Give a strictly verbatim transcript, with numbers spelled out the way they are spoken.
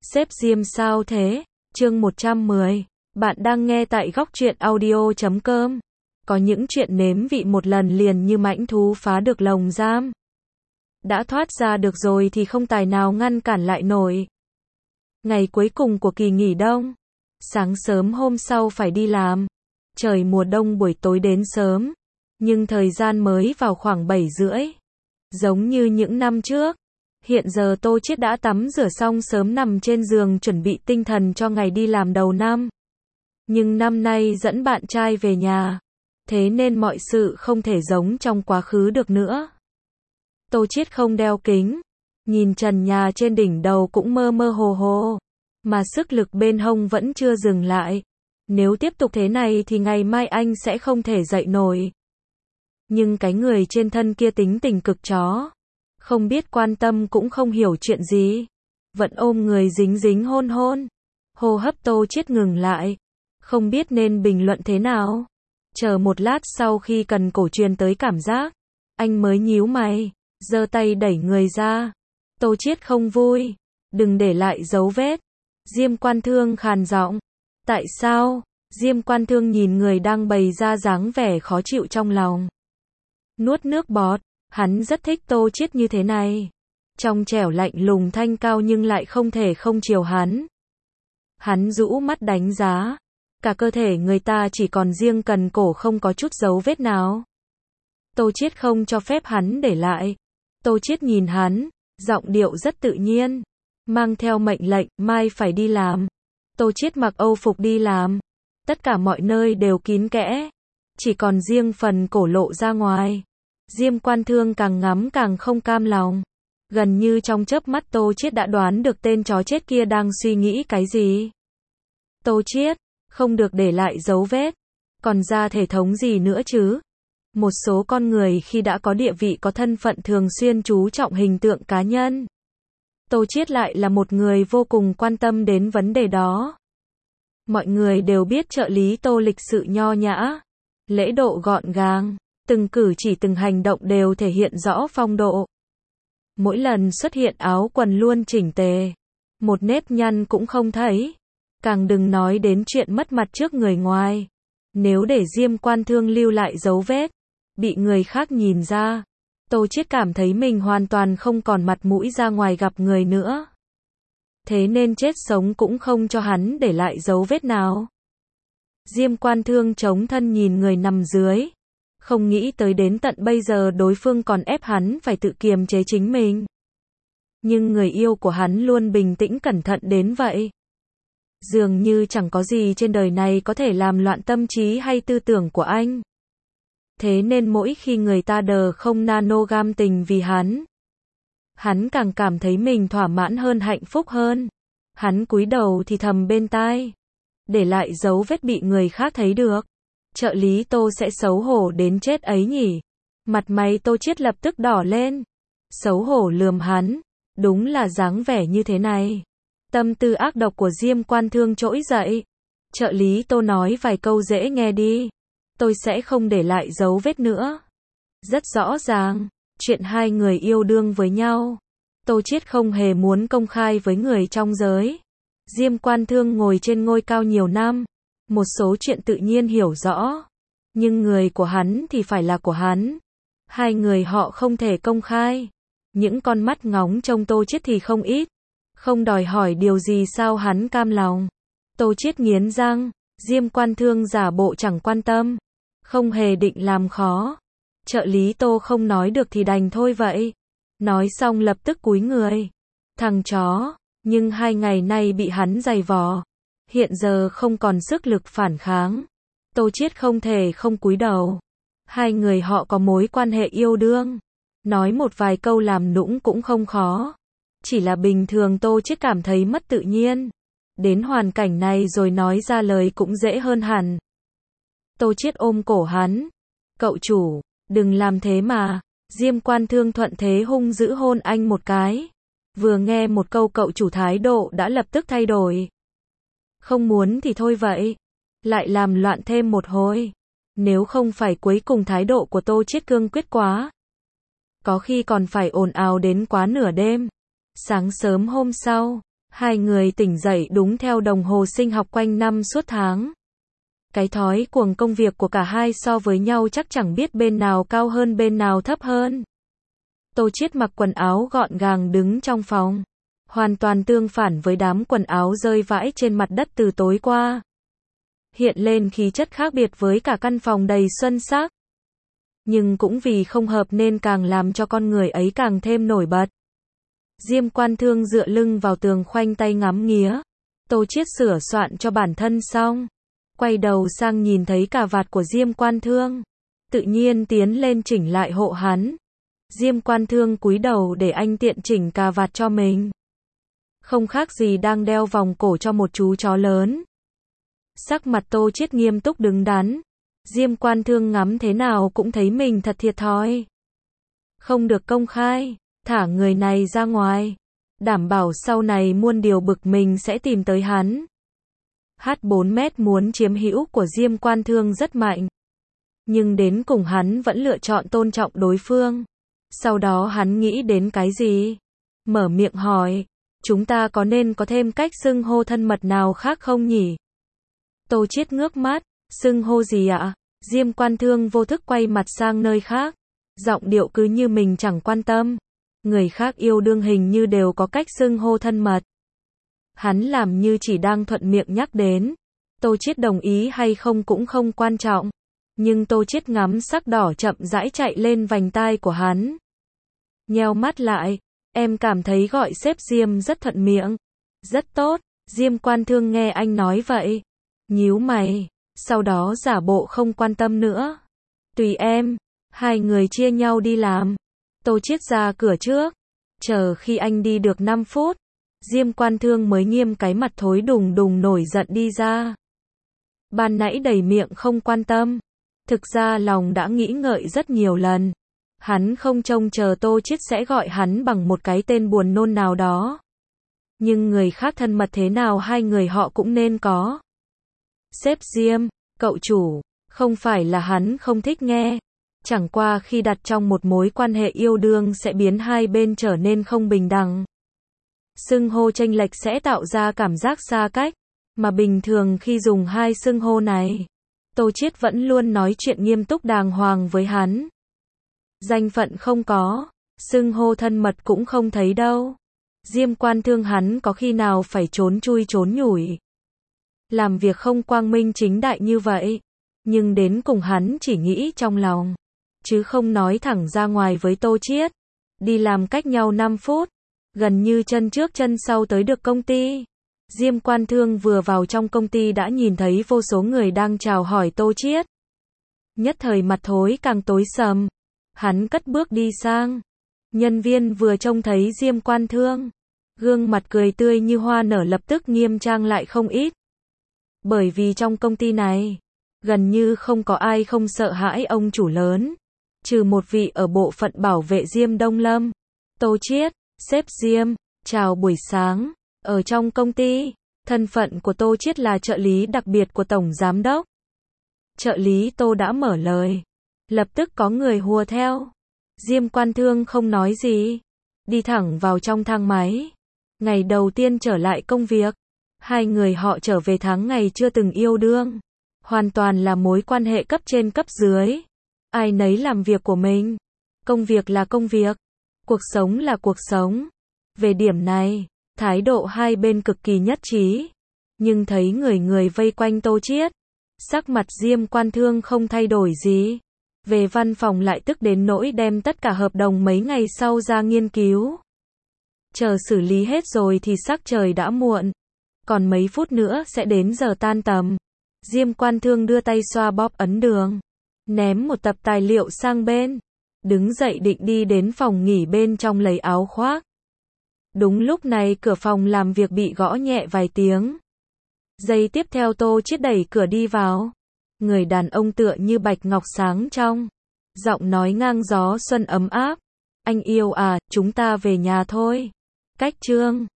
Sếp Diêm sao thế? Chương một trăm mười. Bạn đang nghe tại góc truyện audio chấm com. Có những chuyện nếm vị một lần liền như mãnh thú phá được lồng giam. Đã thoát ra được rồi thì không tài nào ngăn cản lại nổi. Ngày cuối cùng của kỳ nghỉ đông. Sáng sớm hôm sau phải đi làm. Trời mùa đông buổi tối đến sớm. Nhưng thời gian mới vào khoảng bảy rưỡi. Giống như những năm trước. Hiện giờ Tô Chiết đã tắm rửa xong sớm nằm trên giường chuẩn bị tinh thần cho ngày đi làm đầu năm. Nhưng năm nay dẫn bạn trai về nhà. Thế nên mọi sự không thể giống trong quá khứ được nữa. Tô Chiết không đeo kính. Nhìn trần nhà trên đỉnh đầu cũng mơ mơ hồ hồ. Mà sức lực bên hông vẫn chưa dừng lại. Nếu tiếp tục thế này thì ngày mai anh sẽ không thể dậy nổi. Nhưng cái người trên thân kia tính tình cực chó. Không biết quan tâm cũng không hiểu chuyện gì. Vẫn ôm người dính dính hôn hôn. Hô hấp Tô Chiết ngừng lại. Không biết nên bình luận thế nào. Chờ một lát sau khi cần cổ truyền tới cảm giác. Anh mới nhíu mày. Giơ tay đẩy người ra. Tô Chiết không vui. Đừng để lại dấu vết. Diêm Quan Thương khàn giọng. Tại sao? Diêm Quan Thương nhìn người đang bày ra dáng vẻ khó chịu trong lòng. Nuốt nước bọt. Hắn rất thích Tô Chiết như thế này. Trong trẻo lạnh lùng thanh cao nhưng lại không thể không chiều hắn. Hắn rũ mắt đánh giá. Cả cơ thể người ta chỉ còn riêng cần cổ không có chút dấu vết nào. Tô Chiết không cho phép hắn để lại. Tô Chiết nhìn hắn, giọng điệu rất tự nhiên. Mang theo mệnh lệnh, mai phải đi làm. Tô Chiết mặc âu phục đi làm. Tất cả mọi nơi đều kín kẽ. Chỉ còn riêng phần cổ lộ ra ngoài. Diêm Quan Thương càng ngắm càng không cam lòng. Gần như trong chớp mắt Tô Chiết đã đoán được tên chó chết kia đang suy nghĩ cái gì. Tô Chiết, không được để lại dấu vết. Còn ra thể thống gì nữa chứ? Một số con người khi đã có địa vị có thân phận thường xuyên chú trọng hình tượng cá nhân. Tô Chiết lại là một người vô cùng quan tâm đến vấn đề đó. Mọi người đều biết trợ lý Tô lịch sự nho nhã, lễ độ gọn gàng. Từng cử chỉ từng hành động đều thể hiện rõ phong độ. Mỗi lần xuất hiện áo quần luôn chỉnh tề. Một nếp nhăn cũng không thấy. Càng đừng nói đến chuyện mất mặt trước người ngoài. Nếu để Diêm Quan Thương lưu lại dấu vết, bị người khác nhìn ra, Tô Chiết cảm thấy mình hoàn toàn không còn mặt mũi ra ngoài gặp người nữa. Thế nên chết sống cũng không cho hắn để lại dấu vết nào. Diêm Quan Thương chống thân nhìn người nằm dưới. Không nghĩ tới đến tận bây giờ đối phương còn ép hắn phải tự kiềm chế chính mình. Nhưng người yêu của hắn luôn bình tĩnh cẩn thận đến vậy. Dường như chẳng có gì trên đời này có thể làm loạn tâm trí hay tư tưởng của anh. Thế nên mỗi khi người ta đờ không nano gam tình vì hắn, hắn càng cảm thấy mình thỏa mãn hơn, hạnh phúc hơn. Hắn cúi đầu thì thầm bên tai. Để lại dấu vết bị người khác thấy được. Trợ lý Tô sẽ xấu hổ đến chết ấy nhỉ. Mặt mày Tô Chiết lập tức đỏ lên. Xấu hổ lườm hắn. Đúng là dáng vẻ như thế này. Tâm tư ác độc của Diêm Quan Thương trỗi dậy. Trợ lý Tô nói vài câu dễ nghe đi. Tôi sẽ không để lại dấu vết nữa. Rất rõ ràng. Chuyện hai người yêu đương với nhau. Tô Chiết không hề muốn công khai với người trong giới. Diêm Quan Thương ngồi trên ngôi cao nhiều năm. Một số chuyện tự nhiên hiểu rõ. Nhưng người của hắn thì phải là của hắn. Hai người họ không thể công khai. Những con mắt ngóng trông Tô Chiết thì không ít. Không đòi hỏi điều gì sao hắn cam lòng. Tô Chiết nghiến răng. Diêm Quan Thương giả bộ chẳng quan tâm. Không hề định làm khó. Trợ lý Tô không nói được thì đành thôi vậy. Nói xong lập tức cúi người. Thằng chó. Nhưng hai ngày nay bị hắn giày vò. Hiện giờ không còn sức lực phản kháng. Tô Chiết không thể không cúi đầu. Hai người họ có mối quan hệ yêu đương. Nói một vài câu làm nũng cũng không khó. Chỉ là bình thường Tô Chiết cảm thấy mất tự nhiên. Đến hoàn cảnh này rồi nói ra lời cũng dễ hơn hẳn. Tô Chiết ôm cổ hắn. Cậu chủ, đừng làm thế mà. Diêm Quan Thương thuận thế hung dữ hôn anh một cái. Vừa nghe một câu cậu chủ thái độ đã lập tức thay đổi. Không muốn thì thôi vậy. Lại làm loạn thêm một hồi. Nếu không phải cuối cùng thái độ của Tô Chiết cương quyết quá. Có khi còn phải ồn ào đến quá nửa đêm. Sáng sớm hôm sau, Hai người tỉnh dậy đúng theo đồng hồ sinh học quanh năm suốt tháng. Cái thói cuồng công việc của cả hai so với nhau chắc chẳng biết bên nào cao hơn bên nào thấp hơn. Tô Chiết mặc quần áo gọn gàng đứng trong phòng, hoàn toàn tương phản với đám quần áo rơi vãi trên mặt đất từ tối qua. Hiện lên khí chất khác biệt với cả căn phòng đầy xuân sắc. Nhưng cũng vì không hợp nên càng làm cho con người ấy càng thêm nổi bật. Diêm Quan Thương dựa lưng vào tường khoanh tay ngắm nghía. Tô Chiết sửa soạn cho bản thân xong, quay đầu sang nhìn thấy cà vạt của Diêm Quan Thương, tự nhiên tiến lên chỉnh lại hộ hắn. Diêm Quan Thương cúi đầu để anh tiện chỉnh cà vạt cho mình. Không khác gì đang đeo vòng cổ cho một chú chó lớn. Sắc mặt Tô Chiết nghiêm túc đứng đắn. Diêm Quan Thương ngắm thế nào cũng thấy mình thật thiệt thòi. Không được công khai, thả người này ra ngoài, đảm bảo sau này muôn điều bực mình sẽ tìm tới hắn. hát bốn mét muốn chiếm hữu của Diêm Quan Thương rất mạnh, nhưng đến cùng hắn vẫn lựa chọn tôn trọng đối phương. Sau đó hắn nghĩ đến cái gì? Mở miệng hỏi, chúng ta có nên có thêm cách xưng hô thân mật nào khác không nhỉ? Tô Chiết ngước mắt, xưng hô gì ạ? Diêm Quan Thương vô thức quay mặt sang nơi khác, giọng điệu cứ như mình chẳng quan tâm. Người khác yêu đương hình như đều có cách xưng hô thân mật. Hắn làm như chỉ đang thuận miệng nhắc đến. Tô Chiết đồng ý hay không cũng không quan trọng. Nhưng Tô Chiết ngắm sắc đỏ chậm rãi chạy lên vành tai của hắn. Nheo mắt lại, em cảm thấy gọi sếp Diêm rất thuận miệng. Rất tốt. Diêm Quan Thương nghe anh nói vậy, nhíu mày, sau đó giả bộ không quan tâm nữa. Tùy em. Hai người chia nhau đi làm. Tô Chiết ra cửa trước, chờ khi anh đi được năm phút, Diêm Quan Thương mới nghiêm cái mặt thối đùng đùng nổi giận đi ra. Ban nãy đầy miệng không quan tâm, thực ra lòng đã nghĩ ngợi rất nhiều lần. Hắn không trông chờ Tô Chiết sẽ gọi hắn bằng một cái tên buồn nôn nào đó. Nhưng người khác thân mật thế nào hai người họ cũng nên có. Sếp Diêm, cậu chủ, không phải là hắn không thích nghe. Chẳng qua khi đặt trong một mối quan hệ yêu đương sẽ biến hai bên trở nên không bình đẳng. Xưng hô chênh lệch sẽ tạo ra cảm giác xa cách, mà bình thường khi dùng hai xưng hô này, Tô Chiết vẫn luôn nói chuyện nghiêm túc đàng hoàng với hắn. Danh phận không có, xưng hô thân mật cũng không thấy đâu. Diêm Quan Thương hắn có khi nào phải trốn chui trốn nhủi. Làm việc không quang minh chính đại như vậy, nhưng đến cùng hắn chỉ nghĩ trong lòng, chứ không nói thẳng ra ngoài với Tô Chiết. Đi làm cách nhau năm phút, gần như chân trước chân sau tới được công ty. Diêm Quan Thương vừa vào trong công ty đã nhìn thấy vô số người đang chào hỏi Tô Chiết. Nhất thời mặt thối càng tối sầm. Hắn cất bước đi sang. Nhân viên vừa trông thấy Diêm Quan Thương, gương mặt cười tươi như hoa nở lập tức nghiêm trang lại không ít. Bởi vì trong công ty này, gần như không có ai không sợ hãi ông chủ lớn, trừ một vị ở bộ phận bảo vệ Diêm Đông Lâm. Tô Chiết, sếp Diêm, chào buổi sáng. Ở trong công ty, thân phận của Tô Chiết là trợ lý đặc biệt của Tổng Giám Đốc. Trợ lý Tô đã mở lời. Lập tức có người hùa theo. Diêm Quan Thương không nói gì, đi thẳng vào trong thang máy. Ngày đầu tiên trở lại công việc, hai người họ trở về tháng ngày chưa từng yêu đương. Hoàn toàn là mối quan hệ cấp trên cấp dưới. Ai nấy làm việc của mình. Công việc là công việc. Cuộc sống là cuộc sống. Về điểm này, thái độ hai bên cực kỳ nhất trí. Nhưng thấy người người vây quanh Tô Chiết, sắc mặt Diêm Quan Thương không thay đổi gì. Về văn phòng lại tức đến nỗi đem tất cả hợp đồng mấy ngày sau ra nghiên cứu. Chờ xử lý hết rồi thì sắc trời đã muộn. Còn mấy phút nữa sẽ đến giờ tan tầm. Diêm Quan Thương đưa tay xoa bóp ấn đường, ném một tập tài liệu sang bên, đứng dậy định đi đến phòng nghỉ bên trong lấy áo khoác. Đúng lúc này cửa phòng làm việc bị gõ nhẹ vài tiếng. Giây tiếp theo Tô Chiết đẩy cửa đi vào. Người đàn ông tựa như bạch ngọc sáng trong, giọng nói ngang gió xuân ấm áp. Anh yêu à, chúng ta về nhà thôi. Cách chương